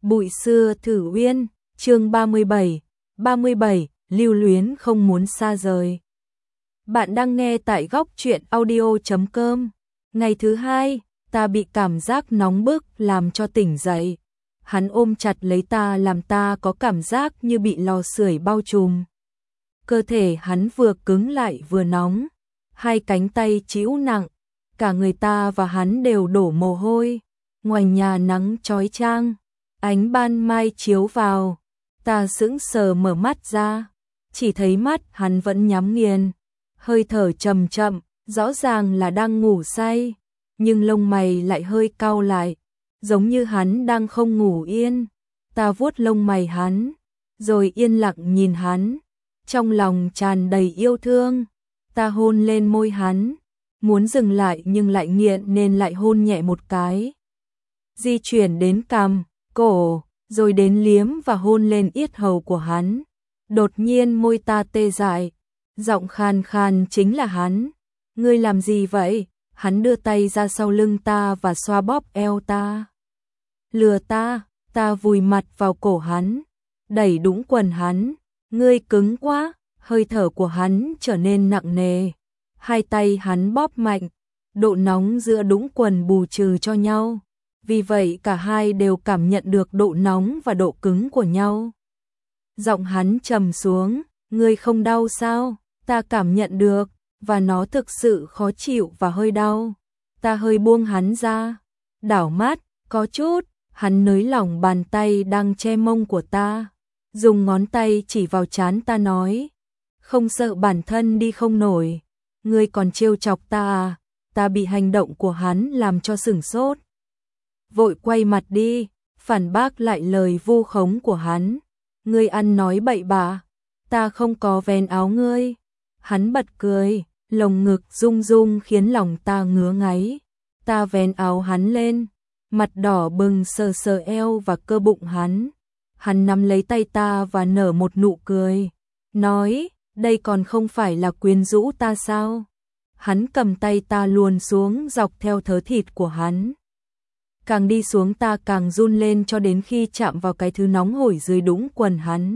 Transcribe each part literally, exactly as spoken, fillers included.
Bụi xưa thử uyên, chương ba mươi bảy, ba mươi bảy, lưu luyến không muốn xa rời. Bạn đang nghe tại góc truyện audio chấm com. Ngày thứ hai, ta bị cảm giác nóng bức làm cho tỉnh dậy. Hắn ôm chặt lấy ta làm ta có cảm giác như bị lò sưởi bao trùm. Cơ thể hắn vừa cứng lại vừa nóng, hai cánh tay trĩu nặng, cả người ta và hắn đều đổ mồ hôi. Ngoài nhà nắng chói chang, ánh ban mai chiếu vào, ta sững sờ mở mắt ra, chỉ thấy mắt hắn vẫn nhắm nghiền, hơi thở chậm chậm, rõ ràng là đang ngủ say, nhưng lông mày lại hơi cau lại, giống như hắn đang không ngủ yên. Ta vuốt lông mày hắn, rồi yên lặng nhìn hắn, trong lòng tràn đầy yêu thương. Ta hôn lên môi hắn, muốn dừng lại nhưng lại nghiện nên lại hôn nhẹ một cái. Di chuyển đến cằm, cổ, rồi đến liếm và hôn lên yết hầu của hắn. Đột nhiên môi ta tê dại, giọng khan khan chính là hắn. Ngươi làm gì vậy? Hắn đưa tay ra sau lưng ta và xoa bóp eo ta. Lừa ta, ta vùi mặt vào cổ hắn, đẩy đũng quần hắn. Ngươi cứng quá, hơi thở của hắn trở nên nặng nề. Hai tay hắn bóp mạnh, độ nóng giữa đũng quần bù trừ cho nhau. Vì vậy cả hai đều cảm nhận được độ nóng và độ cứng của nhau. Giọng hắn trầm xuống, ngươi không đau sao? Ta cảm nhận được, và nó thực sự khó chịu và hơi đau. Ta hơi buông hắn ra, đảo mắt, có chút, hắn nới lỏng bàn tay đang che mông của ta. Dùng ngón tay chỉ vào trán ta nói, không sợ bản thân đi không nổi. Ngươi còn trêu chọc ta à? Ta bị hành động của hắn làm cho sửng sốt. Vội quay mặt đi, phản bác lại lời vu khống của hắn. Ngươi ăn nói bậy bạ, ta không có vén áo ngươi. Hắn bật cười, lồng ngực rung rung khiến lòng ta ngứa ngáy. Ta vén áo hắn lên, mặt đỏ bừng sờ sờ eo và cơ bụng hắn. Hắn nắm lấy tay ta và nở một nụ cười, nói, đây còn không phải là quyến rũ ta sao? Hắn cầm tay ta luồn xuống dọc theo thớ thịt của hắn. Càng đi xuống ta càng run lên cho đến khi chạm vào cái thứ nóng hổi dưới đũng quần hắn.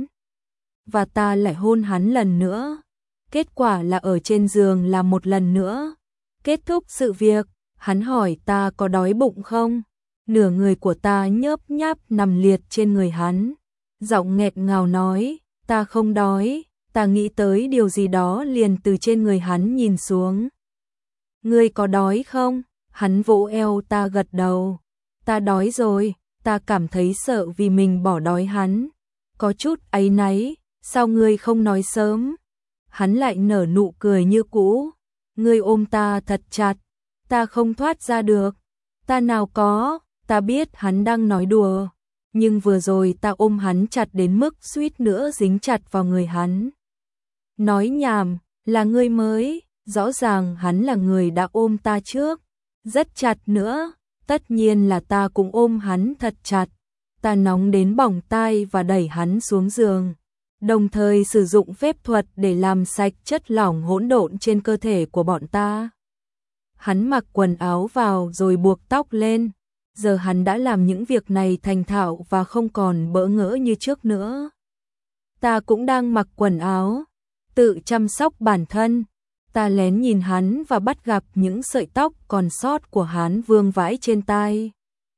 Và ta lại hôn hắn lần nữa. Kết quả là ở trên giường là một lần nữa. Kết thúc sự việc, hắn hỏi ta có đói bụng không? Nửa người của ta nhớp nháp nằm liệt trên người hắn. Giọng nghẹt ngào nói, ta không đói. Ta nghĩ tới điều gì đó liền từ trên người hắn nhìn xuống. Ngươi có đói không? Hắn vỗ eo ta gật đầu. Ta đói rồi, ta cảm thấy sợ vì mình bỏ đói hắn. Có chút áy náy, sao ngươi không nói sớm? Hắn lại nở nụ cười như cũ. Ngươi ôm ta thật chặt, ta không thoát ra được. Ta nào có, ta biết hắn đang nói đùa. Nhưng vừa rồi ta ôm hắn chặt đến mức suýt nữa dính chặt vào người hắn. Nói nhảm, là ngươi mới, rõ ràng hắn là người đã ôm ta trước. Rất chặt nữa. Tất nhiên là ta cũng ôm hắn thật chặt. Ta nóng đến bỏng tai và đẩy hắn xuống giường, đồng thời sử dụng phép thuật để làm sạch chất lỏng hỗn độn trên cơ thể của bọn ta. Hắn mặc quần áo vào rồi buộc tóc lên. Giờ hắn đã làm những việc này thành thạo và không còn bỡ ngỡ như trước nữa. Ta cũng đang mặc quần áo, tự chăm sóc bản thân. Ta lén nhìn hắn và bắt gặp những sợi tóc còn sót của hắn vương vãi trên tai.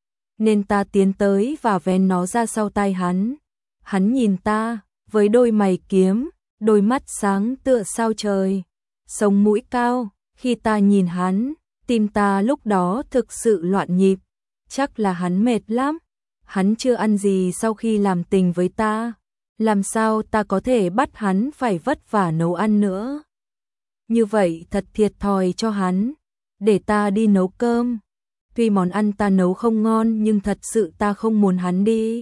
Nên ta tiến tới và vén nó ra sau tai hắn. Hắn nhìn ta, với đôi mày kiếm, đôi mắt sáng tựa sao trời, sống mũi cao. Khi ta nhìn hắn, tim ta lúc đó thực sự loạn nhịp. Chắc là hắn mệt lắm. Hắn chưa ăn gì sau khi làm tình với ta. Làm sao ta có thể bắt hắn phải vất vả nấu ăn nữa? Như vậy thật thiệt thòi cho hắn. Để ta đi nấu cơm. Tuy món ăn ta nấu không ngon nhưng thật sự ta không muốn hắn đi.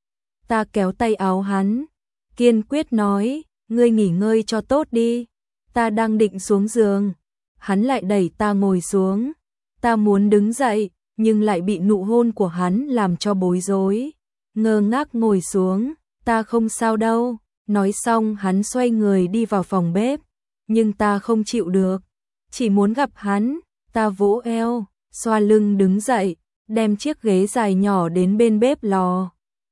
Ta kéo tay áo hắn, kiên quyết nói, ngươi nghỉ ngơi cho tốt đi. Ta đang định xuống giường, hắn lại đẩy ta ngồi xuống. Ta muốn đứng dậy, nhưng lại bị nụ hôn của hắn làm cho bối rối. Ngơ ngác ngồi xuống, ta không sao đâu. Nói xong hắn xoay người đi vào phòng bếp. Nhưng ta không chịu được, chỉ muốn gặp hắn. Ta vỗ eo, xoa lưng đứng dậy, đem chiếc ghế dài nhỏ đến bên bếp lò.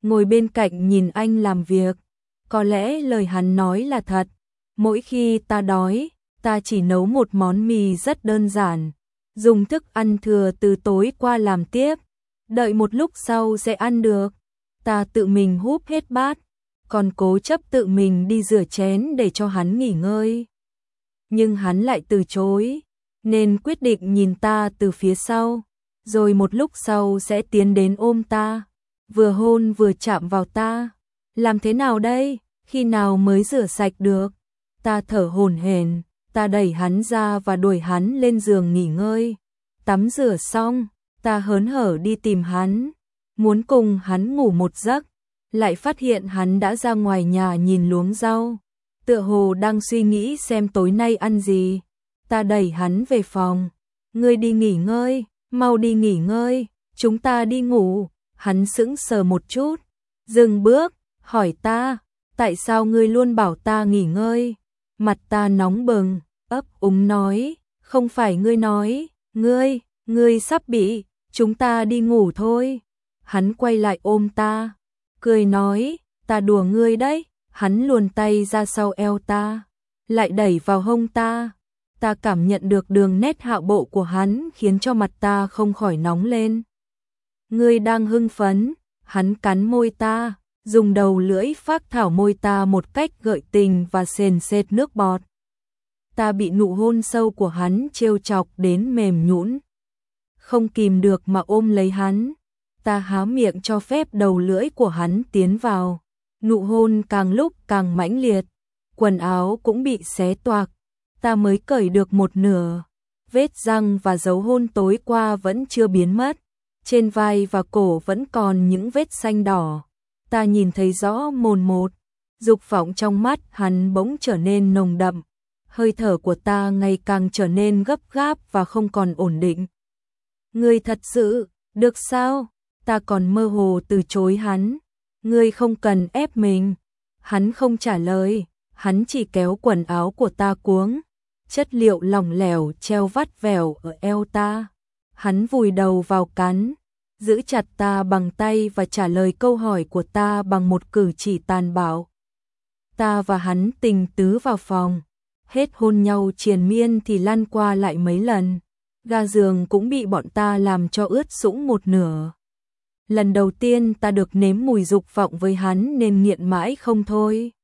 ngồi bên cạnh nhìn anh làm việc. Có lẽ lời hắn nói là thật. Mỗi khi ta đói, ta chỉ nấu một món mì rất đơn giản, dùng thức ăn thừa từ tối qua làm tiếp, đợi một lúc sau sẽ ăn được. Ta tự mình húp hết bát, còn cố chấp tự mình đi rửa chén để cho hắn nghỉ ngơi. Nhưng hắn lại từ chối, nên quyết định nhìn ta từ phía sau, rồi một lúc sau sẽ tiến đến ôm ta, vừa hôn vừa chạm vào ta. Làm thế nào đây? Khi nào mới rửa sạch được? Ta thở hổn hển, ta đẩy hắn ra và đuổi hắn lên giường nghỉ ngơi. Tắm rửa xong, ta hớn hở đi tìm hắn, muốn cùng hắn ngủ một giấc, lại phát hiện hắn đã ra ngoài nhà nhìn luống rau, tựa hồ đang suy nghĩ xem tối nay ăn gì. Ta đẩy hắn về phòng, ngươi đi nghỉ ngơi, mau đi nghỉ ngơi, chúng ta đi ngủ. Hắn sững sờ một chút, dừng bước, hỏi ta, tại sao ngươi luôn bảo ta nghỉ ngơi? Mặt ta nóng bừng, ấp úng nói, không phải ngươi nói, ngươi, ngươi sắp bị, chúng ta đi ngủ thôi. Hắn quay lại ôm ta, cười nói, ta đùa ngươi đấy. Hắn luồn tay ra sau eo ta, lại đẩy vào hông ta. Ta cảm nhận được đường nét hạo bộ của hắn khiến cho mặt ta không khỏi nóng lên. Ngươi đang hưng phấn, hắn cắn môi ta, dùng đầu lưỡi phác thảo môi ta một cách gợi tình và sền sệt nước bọt. Ta bị nụ hôn sâu của hắn trêu chọc đến mềm nhũn, không kìm được mà ôm lấy hắn. Ta há miệng cho phép đầu lưỡi của hắn tiến vào, nụ hôn càng lúc càng mãnh liệt, quần áo cũng bị xé toạc. Ta mới cởi được một nửa, vết răng và dấu hôn tối qua vẫn chưa biến mất, trên vai và cổ vẫn còn những vết xanh đỏ. Ta nhìn thấy rõ mồn một, dục vọng trong mắt hắn bỗng trở nên nồng đậm, hơi thở của ta ngày càng trở nên gấp gáp và không còn ổn định. Ngươi thật sự, được sao? Ta còn mơ hồ từ chối hắn. Ngươi không cần ép mình. Hắn không trả lời, hắn chỉ kéo quần áo của ta cuống, chất liệu lỏng lẻo treo vắt vẻo ở eo ta. Hắn vùi đầu vào cắn, giữ chặt ta bằng tay và trả lời câu hỏi của ta bằng một cử chỉ tàn bạo. Ta và hắn tình tứ vào phòng, hết hôn nhau triền miên thì lăn qua lại mấy lần. Ga giường cũng bị bọn ta làm cho ướt sũng một nửa. Lần đầu tiên ta được nếm mùi dục vọng với hắn nên nghiện mãi không thôi.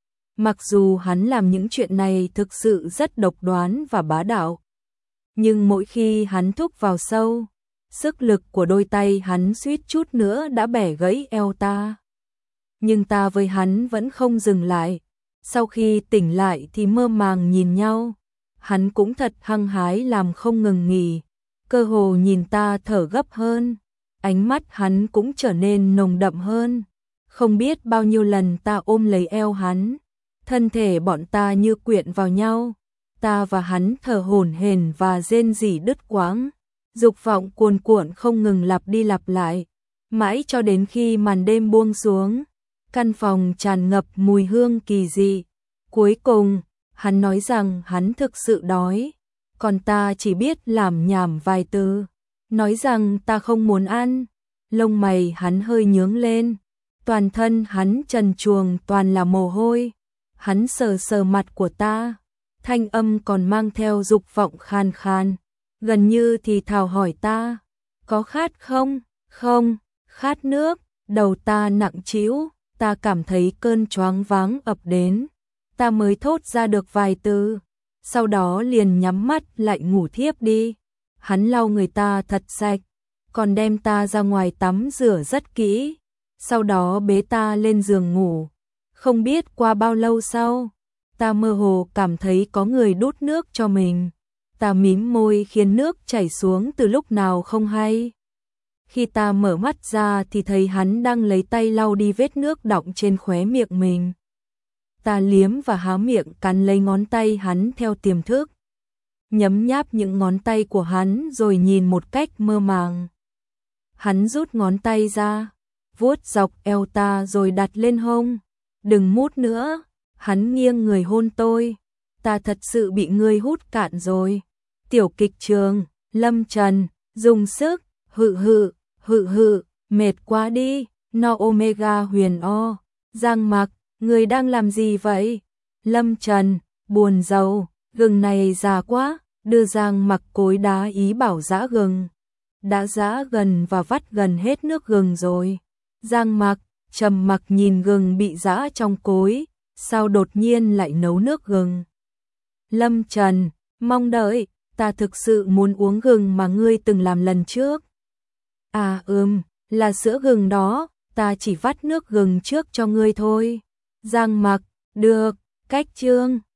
Mặc dù hắn làm những chuyện này thực sự rất độc đoán và bá đạo, nhưng mỗi khi hắn thúc vào sâu, sức lực của đôi tay hắn suýt chút nữa đã bẻ gãy eo ta. Nhưng ta với hắn vẫn không dừng lại. Sau khi tỉnh lại thì mơ màng nhìn nhau. Hắn cũng thật hăng hái làm không ngừng nghỉ, cơ hồ nhìn ta thở gấp hơn. Ánh mắt hắn cũng trở nên nồng đậm hơn. Không biết bao nhiêu lần ta ôm lấy eo hắn, thân thể bọn ta như quyện vào nhau. Ta và hắn thở hổn hển và rên rỉ đứt quãng. Dục vọng cuồn cuộn không ngừng lặp đi lặp lại, mãi cho đến khi màn đêm buông xuống, căn phòng tràn ngập mùi hương kỳ dị. Cuối cùng, hắn nói rằng hắn thực sự đói, còn ta chỉ biết làm nhảm vài từ, nói rằng ta không muốn ăn. Lông mày hắn hơi nhướng lên, toàn thân hắn trần truồng toàn là mồ hôi. Hắn sờ sờ mặt của ta, thanh âm còn mang theo dục vọng khan khan, gần như thì thào hỏi ta, có khát không? Không, khát nước. Đầu ta nặng trĩu, ta cảm thấy cơn choáng váng ập đến. Ta mới thốt ra được vài từ, sau đó liền nhắm mắt lại ngủ thiếp đi. Hắn lau người ta thật sạch, còn đem ta ra ngoài tắm rửa rất kỹ, sau đó bế ta lên giường ngủ. Không biết qua bao lâu sau, ta mơ hồ cảm thấy có người đút nước cho mình. Ta mím môi khiến nước chảy xuống từ lúc nào không hay. Khi ta mở mắt ra thì thấy hắn đang lấy tay lau đi vết nước đọng trên khóe miệng mình. Ta liếm và há miệng cắn lấy ngón tay hắn theo tiềm thức, nhấm nháp những ngón tay của hắn rồi nhìn một cách mơ màng. Hắn rút ngón tay ra, vuốt dọc eo ta rồi đặt lên hông. Đừng mút nữa. Hắn nghiêng người hôn tôi. Ta thật sự bị ngươi hút cạn rồi. Tiểu kịch trường, Lâm Trần, dùng sức, hự hự, hự hự, mệt quá đi. No Omega Huyền O. Giang Mặc, người đang làm gì vậy? Lâm Trần, buồn rầu, gừng này già quá, đưa Giang Mặc cối đá ý bảo giã gừng. Đã giã gần và vắt gần hết nước gừng rồi. Giang Mặc, trầm mặc nhìn gừng bị giã trong cối, sao đột nhiên lại nấu nước gừng? Lâm Trần, mong đợi, ta thực sự muốn uống gừng mà ngươi từng làm lần trước. À ừm, là sữa gừng đó, ta chỉ vắt nước gừng trước cho ngươi thôi. Giang Mặc, được, cách chương.